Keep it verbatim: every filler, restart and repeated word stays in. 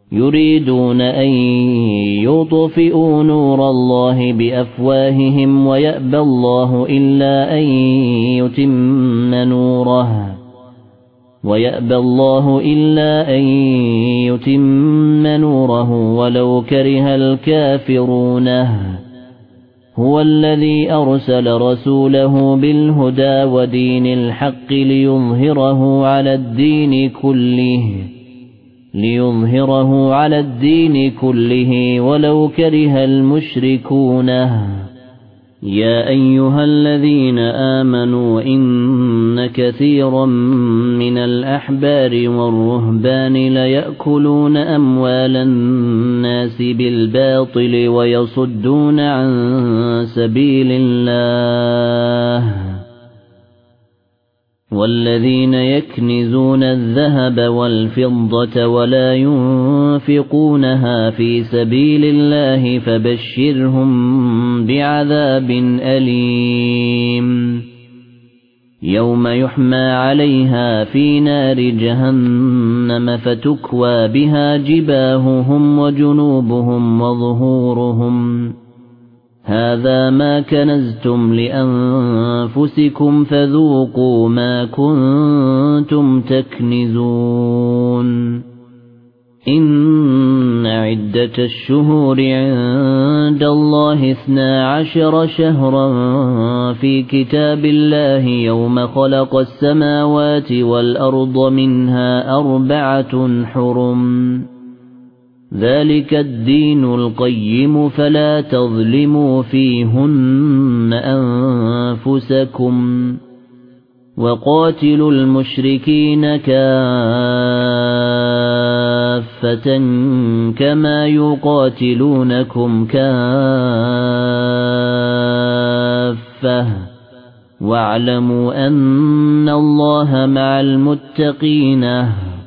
يريدون أن يطفئوا نور الله بأفواههم ويأبى الله إلا أن يتم نوره ويأبى الله إلا أن يتم نوره ولو كره الكافرون هو الذي أرسل رسوله بالهدى ودين الحق ليظهره على الدين كله ليظهره على الدين كله ولو كره المشركون يا أيها الذين آمنوا إن كثيرا من الأحبار والرهبان ليأكلون أموال الناس بالباطل ويصدون عن سبيل الله والذين يكنزون الذهب والفضة ولا ينفقونها في سبيل الله فبشرهم بعذاب أليم يوم يحمى عليها في نار جهنم فتكوى بها جباههم وجنوبهم وظهورهم هذا ما كنزتم لأنفسكم فذوقوا ما كنتم تكنزون إن عدة الشهور عند الله اثنا عشر شهرا في كتاب الله يوم خلق السماوات والأرض منها أربعة حرم ذلك الدين القيم فلا تظلموا فيهن أنفسكم وقاتلوا المشركين كافة كما يقاتلونكم كافة واعلموا أن الله مع المتقين